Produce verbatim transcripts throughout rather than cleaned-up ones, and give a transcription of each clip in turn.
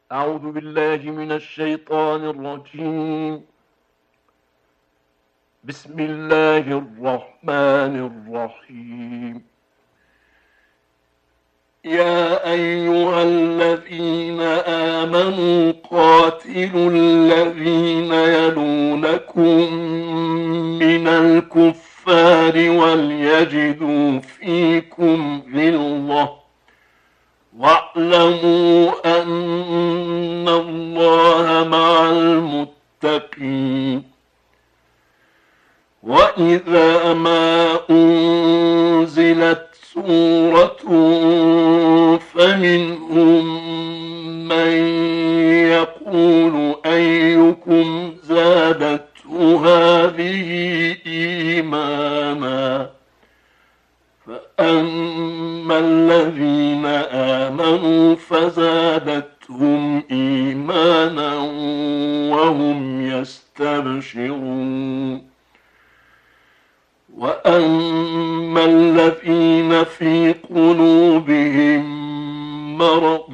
أعوذ بالله من الشيطان الرجيم. بسم الله الرحمن الرحيم. يا أيها الذين آمنوا قاتلوا الذين يلونكم من الكفار وليجدوا فيكم غلظة واعلموا أن الله مع المتقين. وإذا ما أنزلت سورة فمنهم من يقول أيكم زادته هذه إيمانا فأما الذين آمنوا فزادتهم إيمانا وهم يستبشرون. وأما الذين في قلوبهم مرض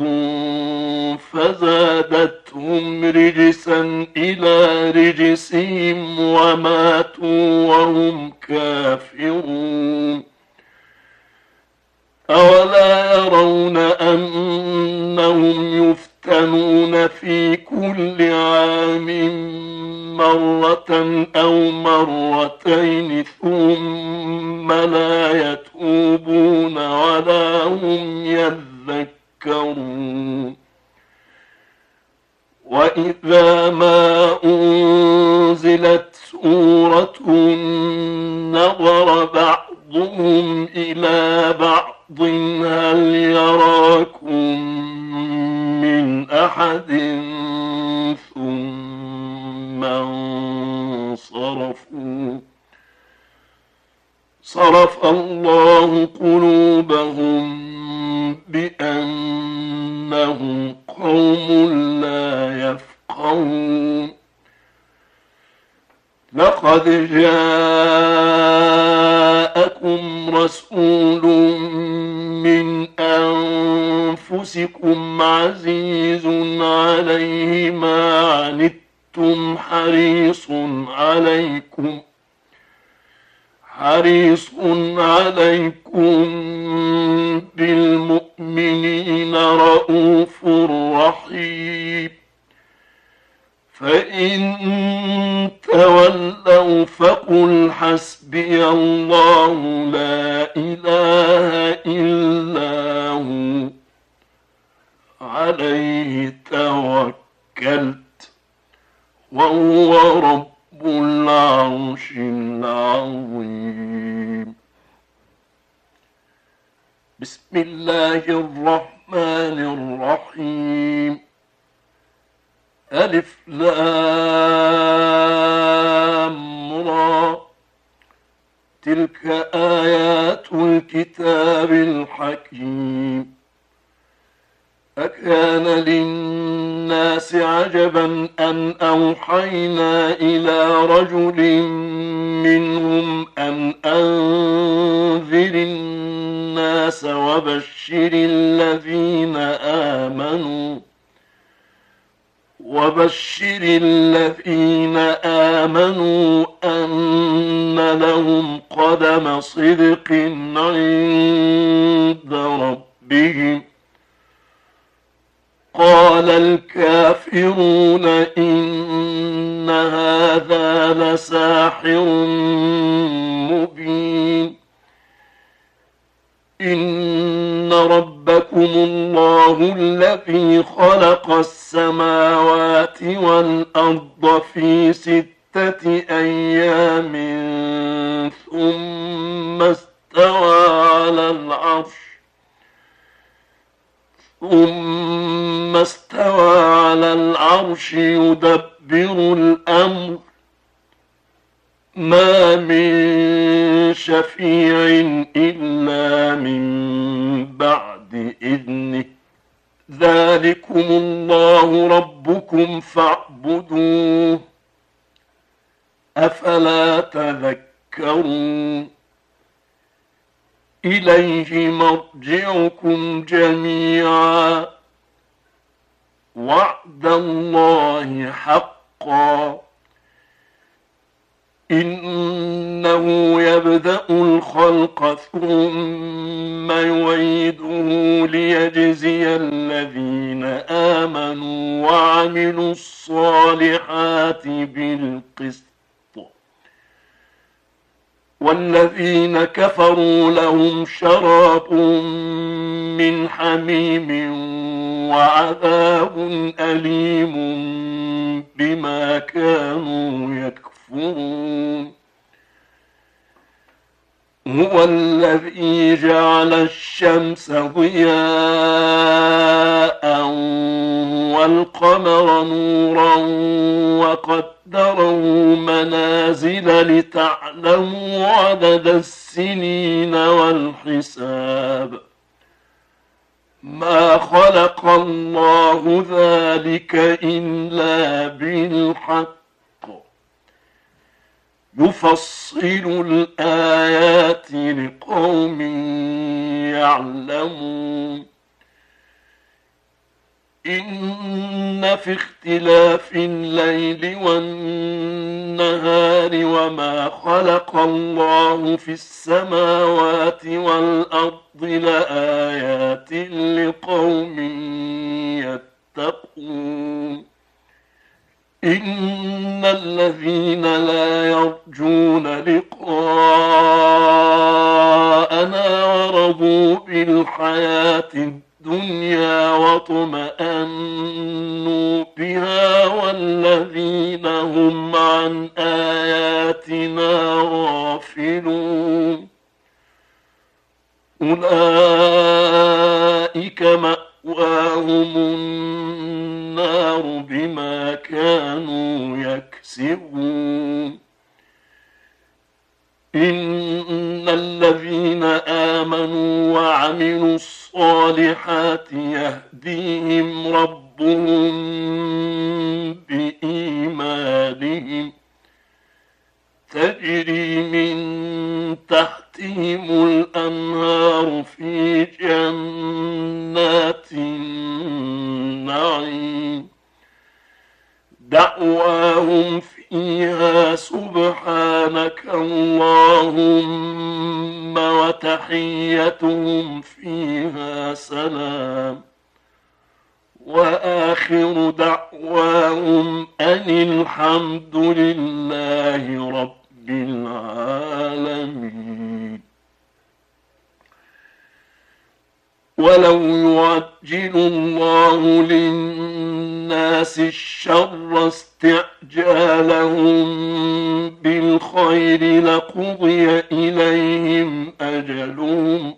فزادتهم رجسا إلى رجسهم وماتوا وهم كافرون. أولا يرون أنهم يفتنون في كل عام مرة أو مرتين ثم لا يتوبون ولا هم يذكرون. وإذا ما أنزلت سورة نظر بعضهم إلى بعض هل يراكم من أحد ثم انصرفوا صرف الله قلوبهم بأنهم قوم لا يفقهون. لقد جاءكم رسول من أنفسكم عزيز عليه ما عنتم حريص عليكم حريص عليكم بالمؤمنين رؤوف رحيم. فإن تولوا فقل حسبي الله لا إله إلا هو عليه توكلت وهو رب العرش العظيم. بسم الله الرحمن الرحيم. ألف لام را تلك آيات الكتاب الحكيم. أكان للناس عجبا أن أوحينا إلى رجل منهم أن أنذر الناس وبشر الذين آمنوا وبشر الذين آمنوا أن لهم قدم صدق عند ربهم. قال الكافرون إن هذا لساحر مبين. إن ربكم الله الذي خلق السماوات والأرض في ستة أيام ثم استوى على العرش ثم استوى على العرش يدبر الأمر ما من شفيع إلا من بعد إذنه. ذلكم الله ربكم فاعبدوه أفلا تذكرون. إليه مرجعكم جميعا وعد الله حقا إنه يبدأ الخلق ثم يعيده ليجزي الذين آمنوا وعملوا الصالحات بالقسط والذين كفروا لهم شراب من حميم وعذاب أليم بما كانوا يكفرون هو الذي جعل الشمس ضياء والقمر نورا وقدره منازل لتعلموا عدد السنين والحساب ما خلق الله ذلك إلا بالحق يفصل الآيات لقوم يعلمون إن في اختلاف الليل والنهار وما خلق الله في السماوات والأرض لآيات لقوم يتقون إن الذين لا يرجون لقاءنا ورضوا بالحياة الدنيا واطمأنوا بها والذين هم عن آياتنا غافلون أولئك مأواهم النار بما كانوا يكسبون إن الذين آمنوا وعملوا الصالحات يهديهم ربهم بإيمانهم تجري من تحتهم الأنهار في جنات النعيم دعواهم فيها سبحانك اللهم وتحيتهم فيها سلام وآخر دعواهم أن الحمد لله رب العالمين ولو يعجل الله للناس الشر استعجالهم بالخير لقضي إليهم أجلهم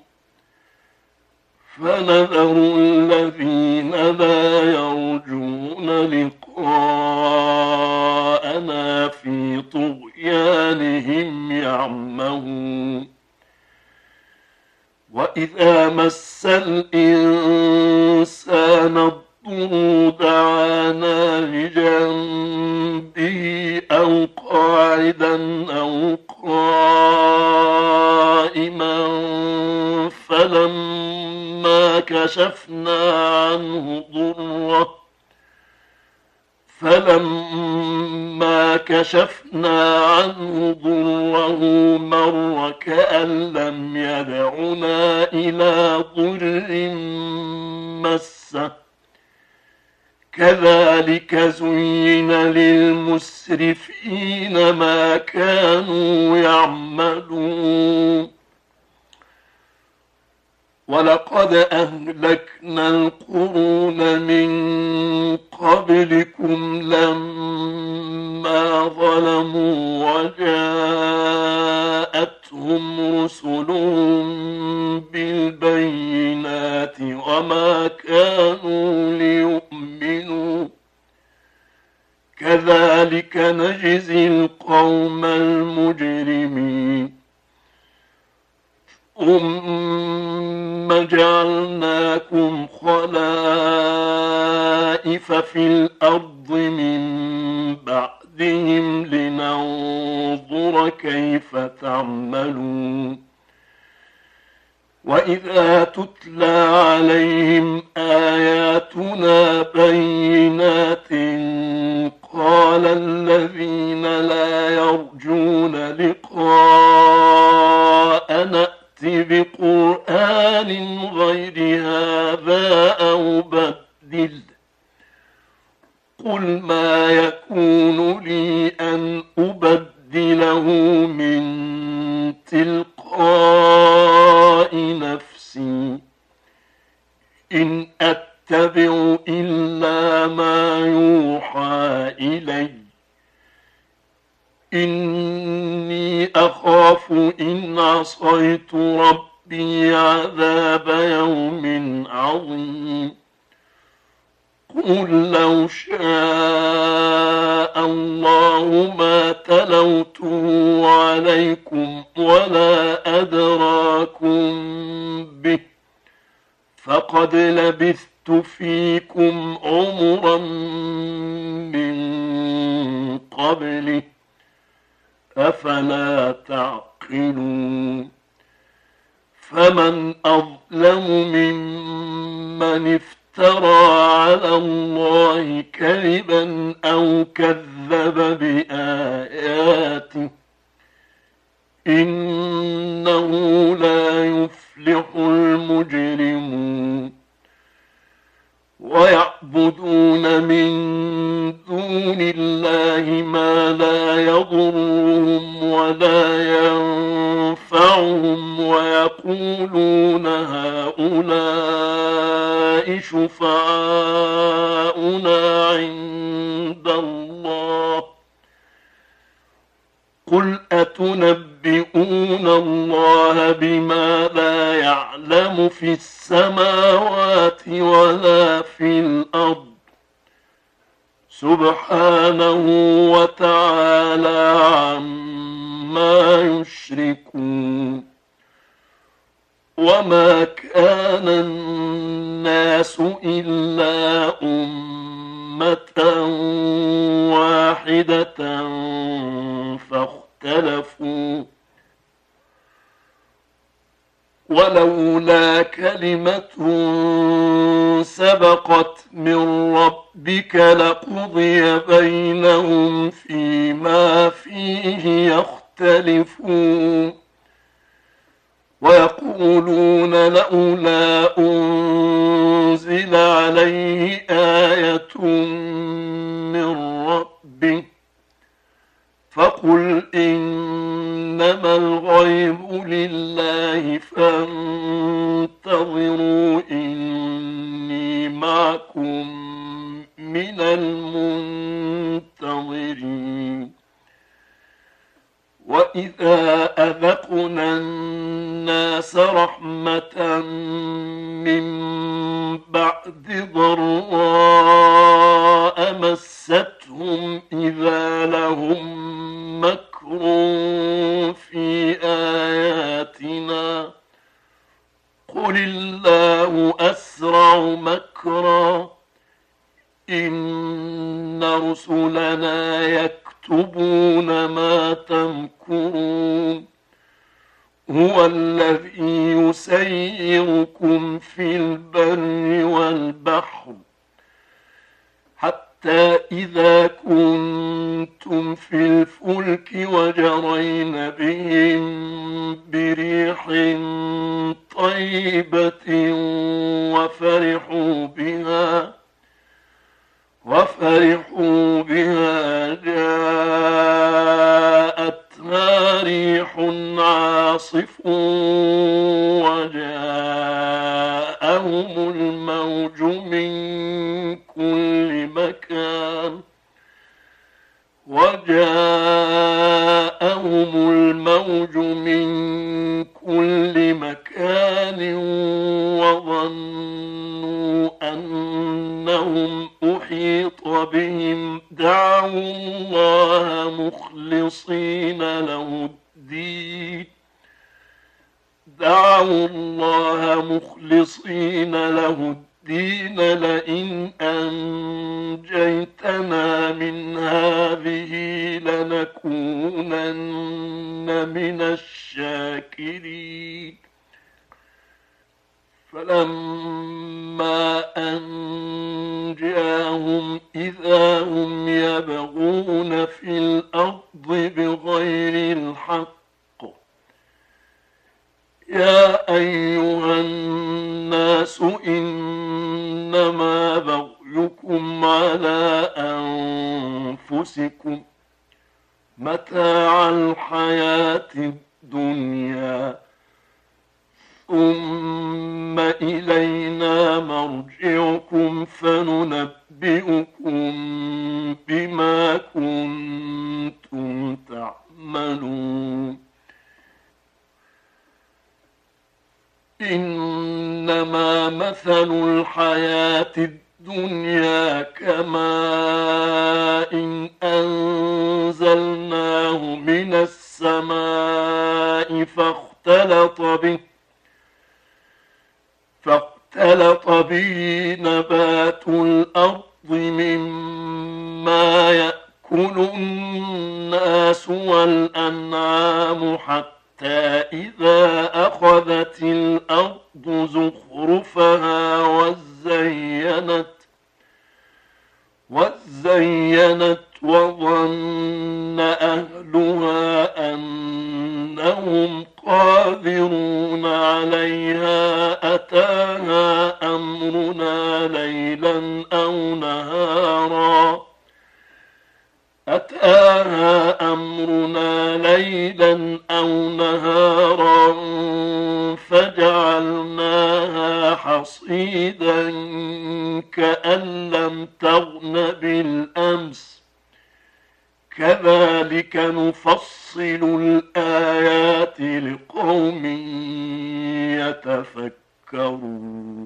فنذر الذين لا يرجون لقاءنا في طغيانهم يعمهون وإذا مس الإنسان الضر دعانا لجنبه أو قاعدا أو قائما فلما كشفنا عنه ضره فلما كشفنا عنه ضره مر كأن لم يدعنا إلى ضر مسه كذلك زين للمسرفين ما كانوا يعملون ولقد أهلكنا القرون من قبلكم لما ظلموا وجاءتهم رسلهم بالبينات وما كانوا ليؤمنوا كذلك نجزي القوم المجرمين ثم جعلناكم خلائف في الأرض من بعدهم لننظر كيف تعملون وإذا تتلى عليهم آياتنا بينات قال الذين لا يرجون لقاءنا ائت بقرآن غير هذا أو بدل قل ما يكون لي أن أبدله من تلقاء نفسي إن أتبع إلا ما يوحى إلي إني أخاف إن عصيت ربي عذاب يوم عظيم قل لو شاء الله ما تلوته عليكم ولا أدراكم به فقد لبثت فيكم عمرا من قبله أفلا تعقلون فمن أظلم ممن افترى على الله كذبا أو كذب بآياته إنه لا يفلح المجرمون ويعبدون من دون الله ما لا يضرهم ولا ينفعهم ويقولون هؤلاء شفعاؤنا عند الله قل أتنبئون الله بما لا يعلم في السماوات ولا في الأرض سبحانه وتعالى عما يشركون وما كان الناس إلا أمة واحدة فاختلفوا ولولا كلمة سبقت من ربك لقضي بينهم فيما فيه يختلفون ويقولون لولا أنزل عليه آية من ربه فقل إنما الغيب لله فانتظروا إني معكم من المنتظرين وإذا أذقنا الناس رحمة من بعد ضراء مستهم إذا لهم مكر في آياتنا قل الله أسرع مكرا إن رسلنا يكتبون ما تمكرون هو الذي يسيركم في البر والبحر حتى إذا كنتم في الفلك وجرين بهم بريح طيبة وفرحوا بها وفرحوا بها جاءتها ريح عاصف وجاءهم الموج من كل مكان وجاءهم الموج من كل مكان وظنوا أنهم أحيط بهم دعوا الله مخلصين له الدين دعوا الله مخلصين له الدين لئن أنجيتنا من هذه لنكونن من الشاكرين فلما أن جاءهم إذا هم يبغون في الأرض بغير الحق يا أيها الناس إنما بغيكم على أنفسكم متاع الحياة الدنيا ثم إلينا مرجعكم فننبئكم بما كنتم تعملون إنما مثل الحياة الدنيا كماء إن أنزلناه من السماء فاختلط به فاختلط به نبات الأرض مما يأكل الناس والأنعام حتى إذا أخذت الأرض زخرفها وزينت وزينت وظن أهلها أنهم قادرون عليها أتاها أمرنا ليلا أو نهارا أتاها أمرنا ليلا أو نهارا فجعلناها حصيدا كأن لم تغن بالأمس كذلك نفصل الآيات لقوم يتفكرون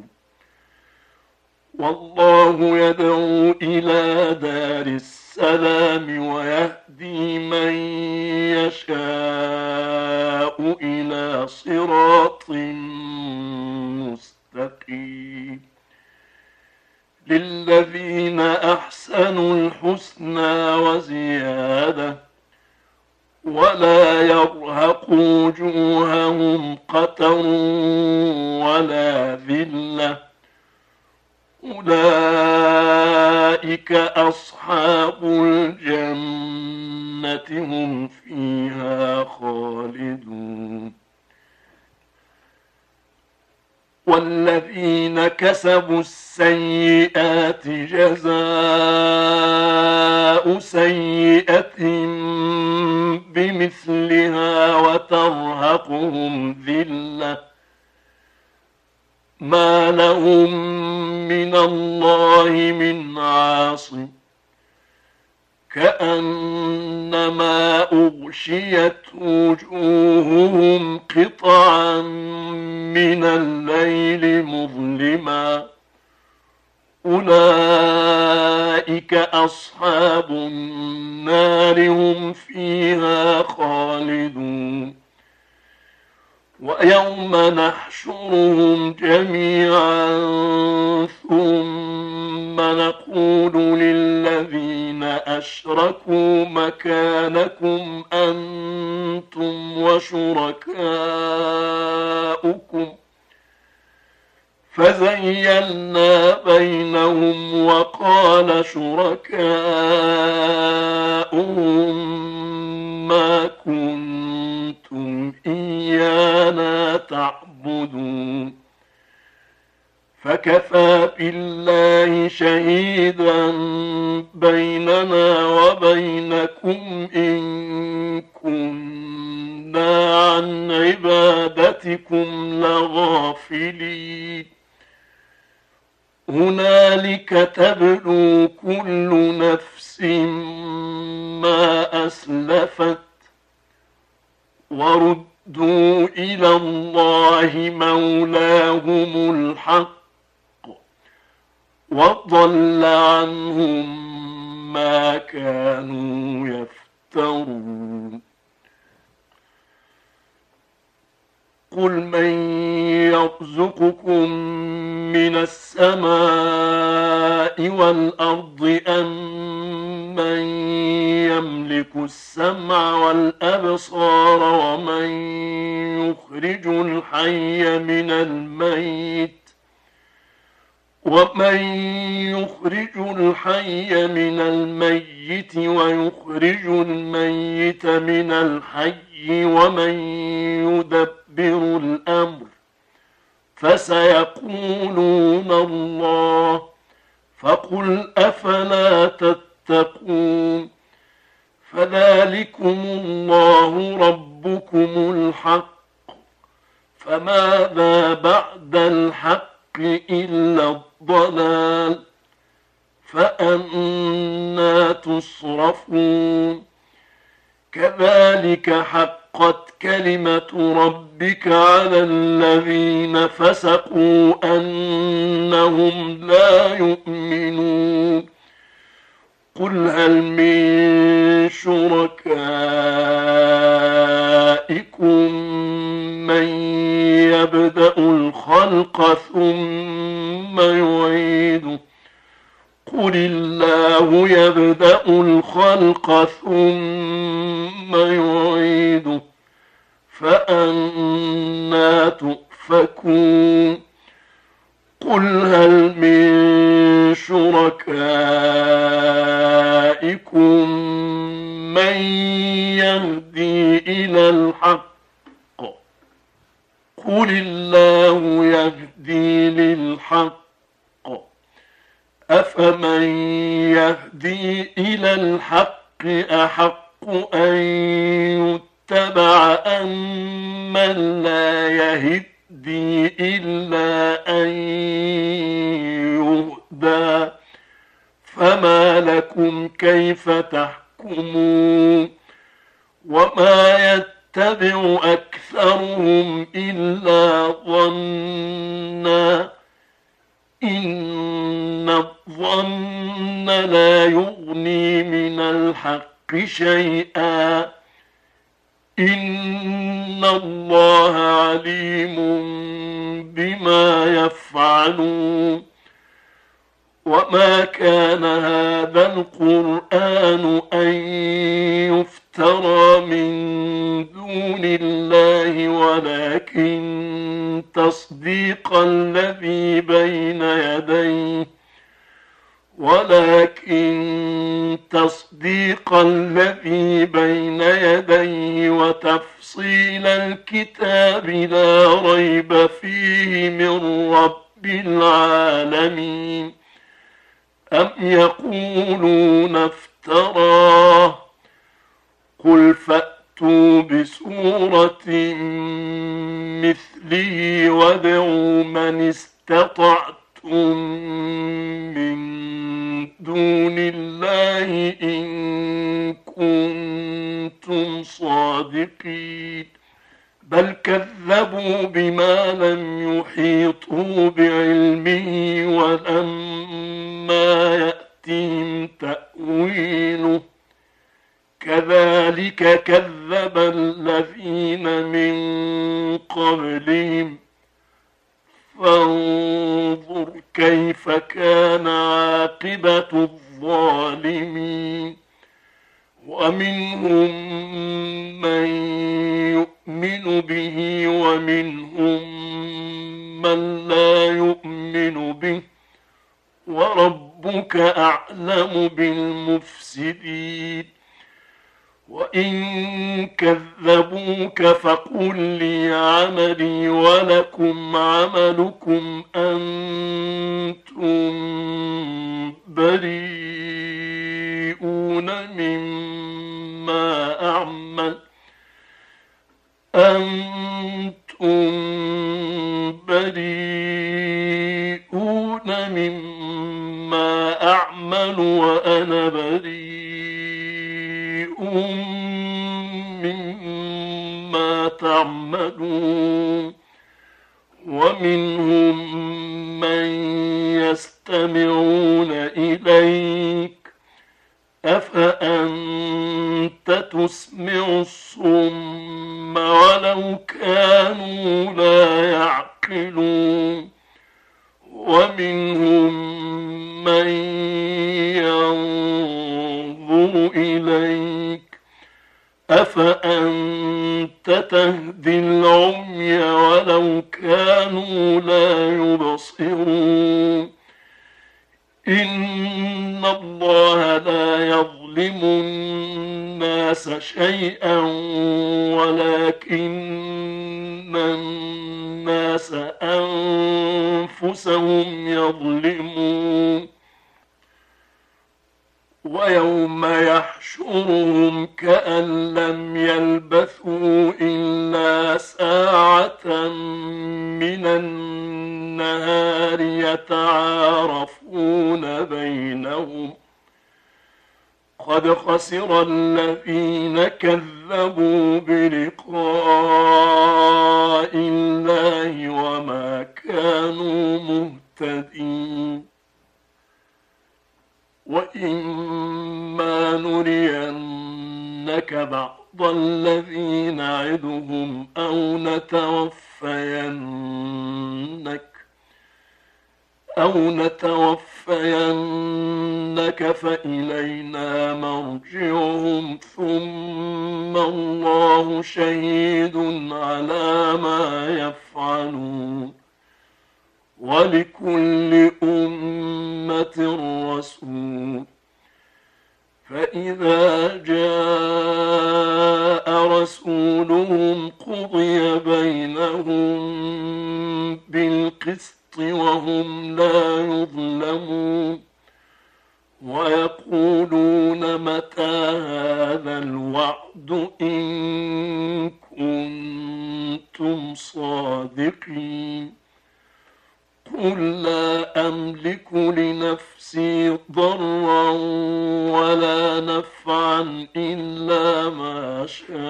والله يدعو إلى دار السلام ويهدي من يشاء إلى صراط مستقيم للذين أحسنوا الحسنى وزيادة ولا يرهق وجوههم قتر ولا ذلة أولئك أصحاب الجنة هم فيها خالدون والذين كسبوا السيئات جزاء سيئة بمثلها وترهقهم ذلة ما لهم من الله من عاصم كأنما أغشيت وجوههم قطعا من الليل مظلما أولئك أصحاب النار هم فيها خالدون ويوم نحشرهم جميعا ثم نقول للذين أشركوا مكانكم أنتم وشركاؤكم فزيلنا بينهم وقال شركاؤهم ما كنتم إيانا تعبدون فكفى بالله شهيدا بيننا وبينكم إن كنا عن عبادتكم لغافلين هنالك تبلو كل نفس ما أسلفت وردوا إلى الله مولاهم الحق وضل عنهم ما كانوا يفترون قل من يرزقكم من السماء والأرض أم من يملك السمع والأبصار ومن يخرج الحي من الميت ومن يخرج الحي من الميت ويخرج الميت من الحي ومن يدبر الأمر فسيقولون الله فقل أفلا تتقون فذلكم الله ربكم الحق فماذا بعد الحق إلا الضلال فأنى تصرفون كذلك حقت كلمة ربك على الذين فسقوا أنهم لا يؤمنون قل هل من شركائكم من يبدأ الخلق ثم يعيده قل الله يبدأ الخلق ثم يعيده فأنى تؤفكون قل هل من شركائكم من يهدي إلى الحق قل الله يهدي للحق أفمن يهدي إلى الحق أحق أن يتبع أم من لا يهدي إلا أن يهدى فما لكم كيف تحكمون وما يتبع أكثرهم إلا ظنا إن الظن لا يغني من الحق شيئا إن الله عليم بما يفعلون وما كان هذا القرآن أن يفترى من دون الله ولكن تصديق الذي بين يديه ولكن تصديق الذي بين يديه وتفصيل الكتاب لا ريب فيه من رب العالمين أم يقولون افتراه قل فأتوا بسورة مثله وادعوا من استطعتم من دون الله إن كنتم صادقين بل كذبوا بما لم يحيطوا بعلمه ولما يأتهم تأويله كذلك كذب الذين من قبلهم فانظر كيف كان عاقبة الظالمين ومنهم من يؤمن به ومنهم من لا يؤمن به وربك أعلم بالمفسدين وإن كذبوك فقل لي عملي ولكم عملكم أنتم بريئون مما أعمل أنتم بريئون مما أعمل وأنا بريء مما تعملون ومنهم من يستمعون إليك أفأنت تسمع الصم ولو كانوا لا يعقلون ومنهم من ينظر ينظر إليك أفأنت تهدي العمي ولو كانوا لا يبصرون إن الله لا يظلم الناس شيئا ولكن الناس أنفسهم يظلمون ويوم يحشرهم كأن لم يلبثوا إلا ساعة من النهار يتعارفون بينهم قد خسر الذين كذبوا بلقاء الله وما كانوا مهتدين وإما نرينك بعض الذي نعدهم أو نتوفينك أو نتوفينك فإلينا مرجعهم ثم الله شهيد على ما يفعلون ولكل أمة رسول فإذا جاء رسولهم قضي بينهم بالقسط وهم لا يظلمون ويقولون متى هذا الوعد إن كنتم صادقين قل لا أملك لنفسي ضرا ولا نفعا إلا ما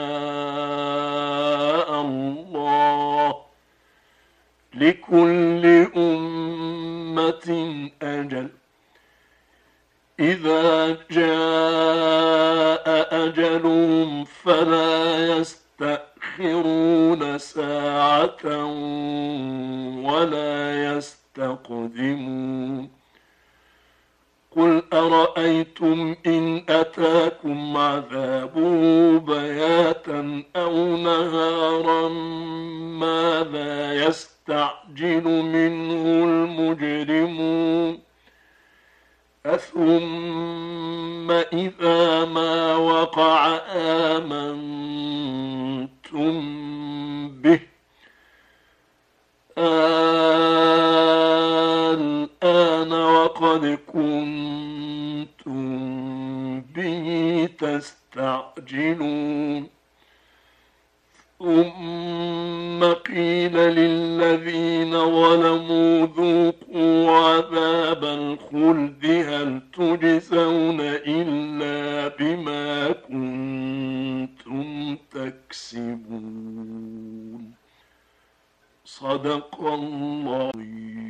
شاء الله لكل أمة أجل إذا جاء أجلهم فلا يستأخرون ساعة ولا يستقدمون قل أرأيتم إن أتاكم عذابه بياتا أو نهارا ماذا يستعجل منه المجرمون أثم إذا ما وقع آمنتم به الآن وقد كنتم به تستعجلون ثم قيل للذين ظلموا ذوقوا عذاب الخلد هل تجزون إلا بما كنتم تكسبون صدق الله.